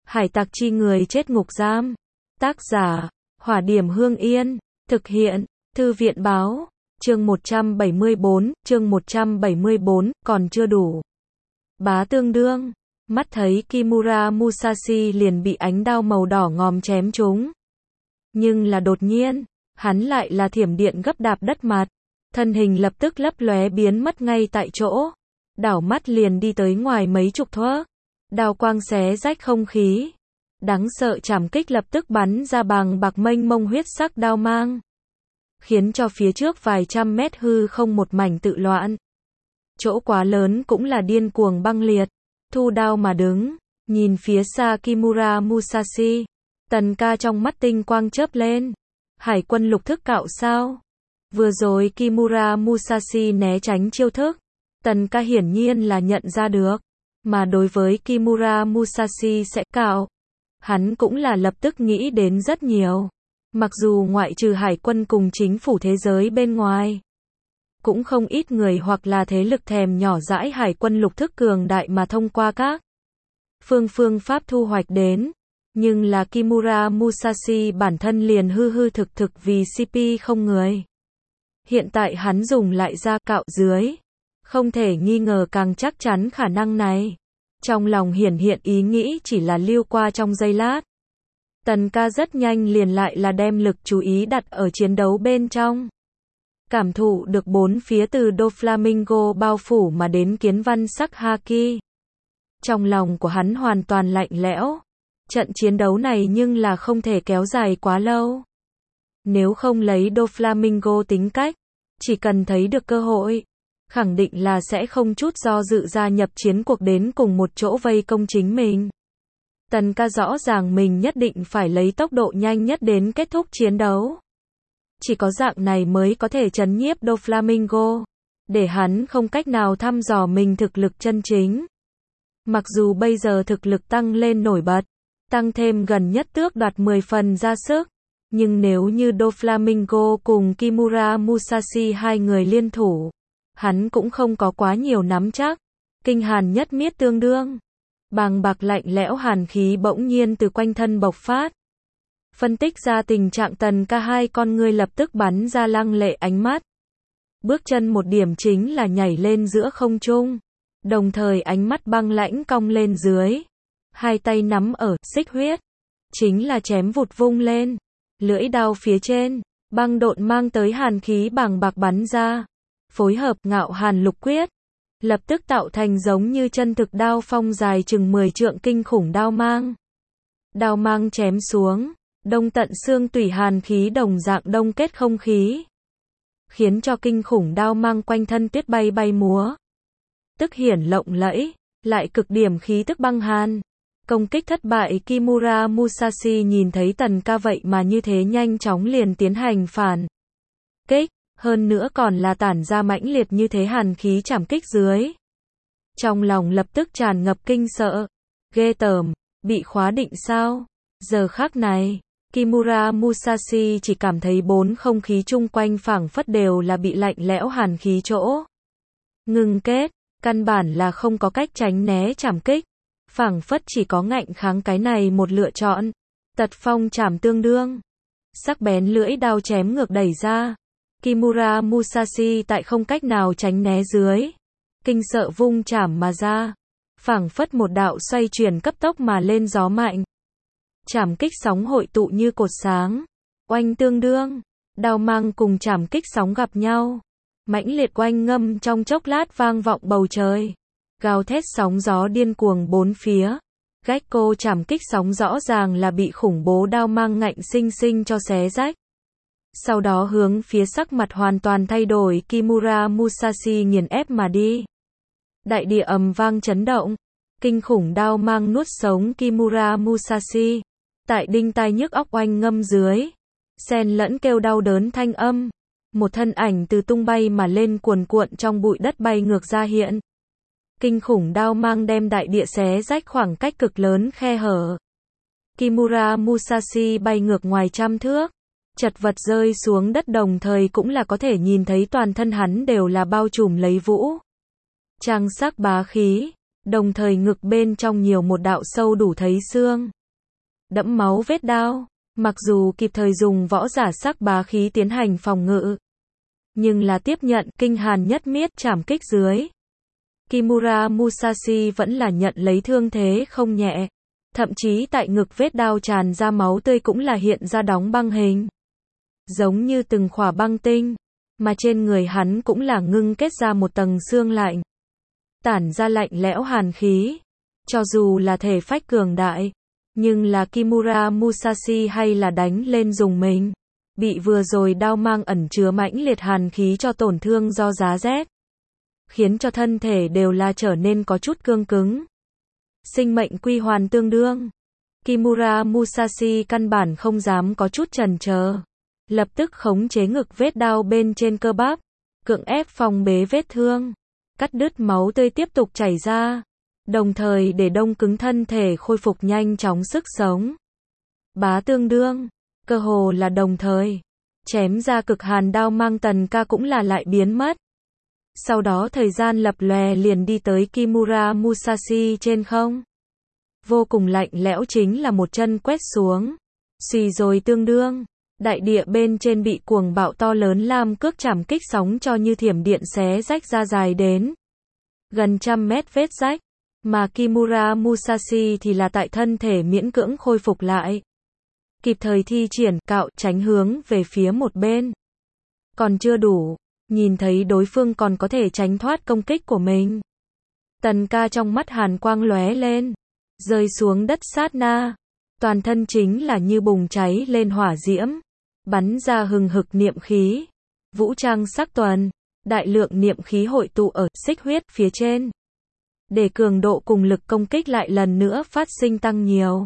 Hải tặc chi người chết ngục giam. Tác giả, Hỏa Điểm Hương Yên. Thực hiện, Thư viện Báo. Chương 174, còn chưa đủ. Bá tương đương. Mắt thấy Kimura Musashi liền bị ánh đao màu đỏ ngòm chém trúng. Nhưng là đột nhiên, hắn lại là thiểm điện gấp đạp đất mặt. Thân hình lập tức lấp lóe biến mất ngay tại chỗ. Đảo mắt liền đi tới ngoài mấy chục thước. Đao quang xé rách không khí. Đáng sợ trảm kích lập tức bắn ra bằng bạc mênh mông huyết sắc đao mang. Khiến cho phía trước vài trăm mét hư không một mảnh tự loạn. Chỗ quá lớn cũng là điên cuồng băng liệt. Thu đao mà đứng, nhìn phía xa Kimura Musashi. Tần ca trong mắt tinh quang chớp lên. Hải quân lục thức cạo sao? Vừa rồi Kimura Musashi né tránh chiêu thức. Tần ca hiển nhiên là nhận ra được. Mà đối với Kimura Musashi sẽ cạo, hắn cũng là lập tức nghĩ đến rất nhiều. Mặc dù ngoại trừ hải quân cùng chính phủ thế giới bên ngoài, cũng không ít người hoặc là thế lực thèm nhỏ dãi hải quân lục thức cường đại mà thông qua các phương pháp thu hoạch đến. Nhưng là Kimura Musashi bản thân liền hư thực vì CP không người. Hiện tại hắn dùng lại ra cạo dưới. Không thể nghi ngờ càng chắc chắn khả năng này. Trong lòng hiển hiện ý nghĩ chỉ là lưu qua trong giây lát. Tần ca rất nhanh liền lại là đem lực chú ý đặt ở chiến đấu bên trong. Cảm thụ được bốn phía từ Doflamingo bao phủ mà đến kiến văn sắc haki. Trong lòng của hắn hoàn toàn lạnh lẽo. Trận chiến đấu này nhưng là không thể kéo dài quá lâu. Nếu không lấy Doflamingo tính cách, chỉ cần thấy được cơ hội, khẳng định là sẽ không chút do dự gia nhập chiến cuộc đến cùng một chỗ vây công chính mình. Tần ca rõ ràng mình nhất định phải lấy tốc độ nhanh nhất đến kết thúc chiến đấu. Chỉ có dạng này mới có thể trấn nhiếp Doflamingo, để hắn không cách nào thăm dò mình thực lực chân chính. Mặc dù bây giờ thực lực tăng lên nổi bật, tăng thêm gần nhất tước đoạt 10 phần ra sức, nhưng nếu như Doflamingo cùng Kimura Musashi hai người liên thủ, hắn cũng không có quá nhiều nắm chắc. Kinh hàn nhất miết tương đương. Bàng bạc lạnh lẽo hàn khí bỗng nhiên từ quanh thân bộc phát. Phân tích ra tình trạng tần ca hai con ngươi lập tức bắn ra lăng lệ ánh mắt. Bước chân một điểm chính là nhảy lên giữa không trung. Đồng thời ánh mắt băng lãnh cong lên dưới. Hai tay nắm ở xích huyết. Chính là chém vụt vung lên. Lưỡi đao phía trên. Băng độn mang tới hàn khí bàng bạc bắn ra. Phối hợp ngạo hàn lục quyết. Lập tức tạo thành giống như chân thực đao phong dài chừng 10 trượng kinh khủng đao mang. Đao mang chém xuống. Đông tận xương tủy hàn khí đồng dạng đông kết không khí. Khiến cho kinh khủng đao mang quanh thân tuyết bay bay múa. Tức hiển lộng lẫy. Lại cực điểm khí tức băng hàn. Công kích thất bại Kimura Musashi nhìn thấy tần ca vậy mà như thế nhanh chóng liền tiến hành phản kích. Hơn nữa còn là tản ra mãnh liệt như thế hàn khí trảm kích dưới. Trong lòng lập tức tràn ngập kinh sợ. Ghê tởm, bị khóa định sao? Giờ khắc này, Kimura Musashi chỉ cảm thấy bốn không khí chung quanh phảng phất đều là bị lạnh lẽo hàn khí chỗ ngưng kết, căn bản là không có cách tránh né trảm kích. Phảng phất chỉ có ngạnh kháng cái này một lựa chọn. Tật phong trảm tương đương. Sắc bén lưỡi đao chém ngược đẩy ra. Kimura Musashi tại không cách nào tránh né dưới. Kinh sợ vung chảm mà ra. Phảng phất một đạo xoay chuyển cấp tốc mà lên gió mạnh. Chảm kích sóng hội tụ như cột sáng. Oanh tương đương. Đao mang cùng chảm kích sóng gặp nhau. Mãnh liệt oanh ngâm trong chốc lát vang vọng bầu trời. Gào thét sóng gió điên cuồng bốn phía. Gecko chảm kích sóng rõ ràng là bị khủng bố đao mang ngạnh sinh sinh cho xé rách. Sau đó hướng phía sắc mặt hoàn toàn thay đổi Kimura Musashi nghiền ép mà đi. Đại địa ầm vang chấn động. Kinh khủng đao mang nuốt sống Kimura Musashi. Tại đinh tai nhức óc oanh ngâm dưới. Xen lẫn kêu đau đớn thanh âm. Một thân ảnh từ tung bay mà lên cuồn cuộn trong bụi đất bay ngược ra hiện. Kinh khủng đao mang đem đại địa xé rách khoảng cách cực lớn khe hở. Kimura Musashi bay ngược ngoài trăm thước. Chật vật rơi xuống đất đồng thời cũng là có thể nhìn thấy toàn thân hắn đều là bao trùm lấy vũ. Trang sắc bá khí. Đồng thời ngực bên trong nhiều một đạo sâu đủ thấy xương. đẫm máu vết đao. Mặc dù kịp thời dùng võ giả sắc bá khí tiến hành phòng ngự, nhưng là tiếp nhận kinh hàn nhất miết trảm kích dưới. Kimura Musashi vẫn là nhận lấy thương thế không nhẹ. Thậm chí tại ngực vết đao tràn ra máu tươi cũng là hiện ra đóng băng hình. Giống như từng khỏa băng tinh. Mà trên người hắn cũng là ngưng kết ra một tầng xương lạnh. Tản ra lạnh lẽo hàn khí. Cho dù là thể phách cường đại, nhưng là Kimura Musashi hay là đánh lên dùng mình. Bị vừa rồi đao mang ẩn chứa mãnh liệt hàn khí cho tổn thương do giá rét. Khiến cho thân thể đều là trở nên có chút cương cứng. Sinh mệnh quy hoàn tương đương. Kimura Musashi căn bản không dám có chút chần chờ. Lập tức khống chế ngực vết đao bên trên cơ bắp. Cưỡng ép phòng bế vết thương. Cắt đứt máu tươi tiếp tục chảy ra. Đồng thời để đông cứng thân thể khôi phục nhanh chóng sức sống. Bá tương đương. Cơ hồ là đồng thời. Chém ra cực hàn đao mang Tần Ca cũng là lại biến mất. Sau đó thời gian lập lòe liền đi tới Kimura Musashi trên không. Vô cùng lạnh lẽo chính là một chân quét xuống. Xùy rồi tương đương. Đại địa bên trên bị cuồng bạo to lớn lam cước chảm kích sóng cho như thiểm điện xé rách ra dài đến gần 100 mét vết rách. Mà Kimura Musashi thì là tại thân thể miễn cưỡng khôi phục lại. Kịp thời thi triển cạo tránh hướng về phía một bên. Còn chưa đủ. Nhìn thấy đối phương còn có thể tránh thoát công kích của mình. Tần Ca trong mắt hàn quang lóe lên. Rơi xuống đất sát na. Toàn thân chính là như bùng cháy lên hỏa diễm. Bắn ra hừng hực niệm khí. Vũ trang sắc tuần. Đại lượng niệm khí hội tụ ở xích huyết phía trên. Để cường độ cùng lực công kích lại lần nữa phát sinh tăng nhiều.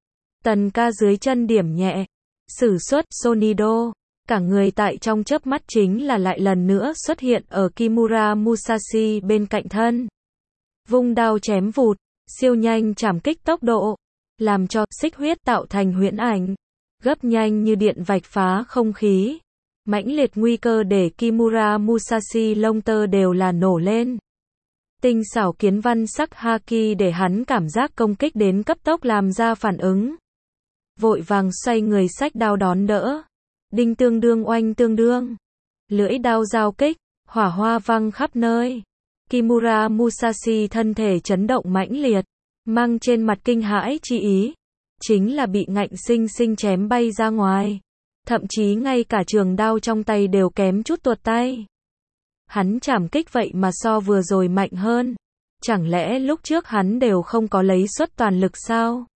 Tần Ca dưới chân điểm nhẹ. Sử xuất Sonido. Cả người tại trong chớp mắt chính là lại lần nữa xuất hiện ở Kimura Musashi bên cạnh thân. Vung đao chém vụt. Siêu nhanh chảm kích tốc độ. Làm cho xích huyết tạo thành huyễn ảnh. Gấp nhanh như điện vạch phá không khí. Mãnh liệt nguy cơ để Kimura Musashi lông tơ đều là nổ lên. Tinh xảo kiến văn sắc haki để hắn cảm giác công kích đến cấp tốc làm ra phản ứng. Vội vàng xoay người xách đao đón đỡ. Đinh tương đương oanh tương đương. Lưỡi đao giao kích, hỏa hoa văng khắp nơi. Kimura Musashi thân thể chấn động mãnh liệt. Mang trên mặt kinh hãi chi ý. Chính là bị ngạnh sinh sinh chém bay ra ngoài. Thậm chí ngay cả trường đao trong tay đều kém chút tuột tay. Hắn chảm kích vậy mà so vừa rồi mạnh hơn. Chẳng lẽ lúc trước hắn đều không có lấy suất toàn lực sao?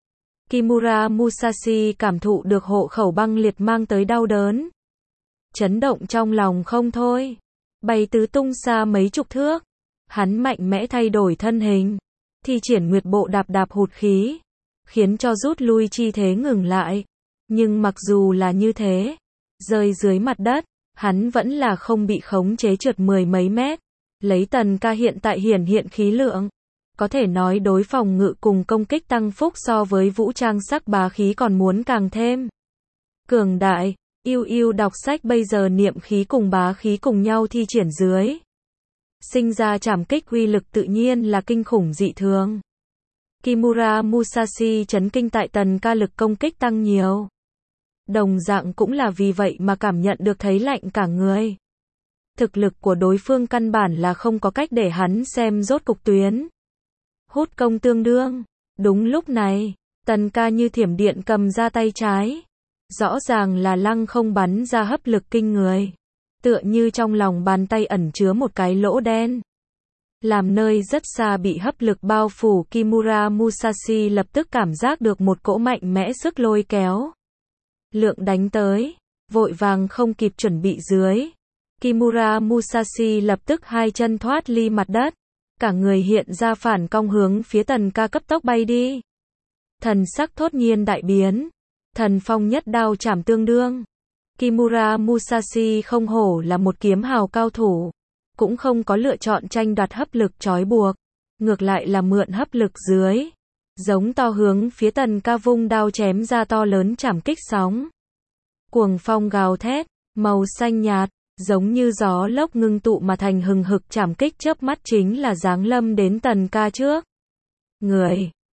Kimura Musashi cảm thụ được hộ khẩu băng liệt mang tới đau đớn. Chấn động trong lòng không thôi. Bay tứ tung xa mấy chục thước. Hắn mạnh mẽ thay đổi thân hình. Thi triển nguyệt bộ đạp đạp hụt khí. Khiến cho rút lui chi thế ngừng lại. Nhưng mặc dù là như thế, rơi dưới mặt đất, hắn vẫn là không bị khống chế trượt mười mấy mét. Lấy Tần Ca hiện tại hiện khí lượng. Có thể nói đối phòng ngự cùng công kích tăng phúc so với vũ trang sắc bá khí còn muốn càng thêm cường đại. Yêu đọc sách bây giờ niệm khí cùng bá khí cùng nhau thi triển dưới. Sinh ra trảm kích uy lực tự nhiên là kinh khủng dị thường. Kimura Musashi chấn kinh tại Tần Ca lực công kích tăng nhiều. Đồng dạng cũng là vì vậy mà cảm nhận được thấy lạnh cả người. Thực lực của đối phương căn bản là không có cách để hắn xem rốt cục tuyến. Hút công tương đương. Đúng lúc này, Tần Ca như thiểm điện cầm ra tay trái. Rõ ràng là lăng không bắn ra hấp lực kinh người. Tựa như trong lòng bàn tay ẩn chứa một cái lỗ đen. Làm nơi rất xa bị hấp lực bao phủ, Kimura Musashi lập tức cảm giác được một cỗ mạnh mẽ sức lôi kéo. Lượng đánh tới, vội vàng không kịp chuẩn bị dưới. Kimura Musashi lập tức hai chân thoát ly mặt đất. Cả người hiện ra phản cong hướng phía Tần Ca cấp tốc bay đi. Thần sắc thốt nhiên đại biến. Thần phong nhất đao chảm tương đương. Kimura Musashi không hổ là một kiếm hào cao thủ. Cũng không có lựa chọn tranh đoạt hấp lực trói buộc. Ngược lại là mượn hấp lực dưới. Giống to hướng phía Tần Ca vung đao chém ra to lớn chảm kích sóng. Cuồng phong gào thét, màu xanh nhạt, giống như gió lốc ngưng tụ mà thành hừng hực chảm kích chớp mắt chính là giáng lâm đến Tần Ca trước. Người,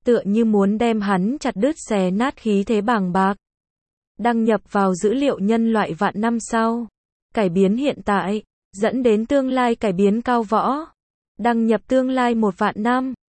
tựa như muốn đem hắn chặt đứt xé nát khí thế bàng bạc. Đăng nhập vào dữ liệu nhân loại vạn năm sau. Cải biến hiện tại, dẫn đến tương lai cải biến cao võ. Đăng nhập tương lai 1 vạn năm.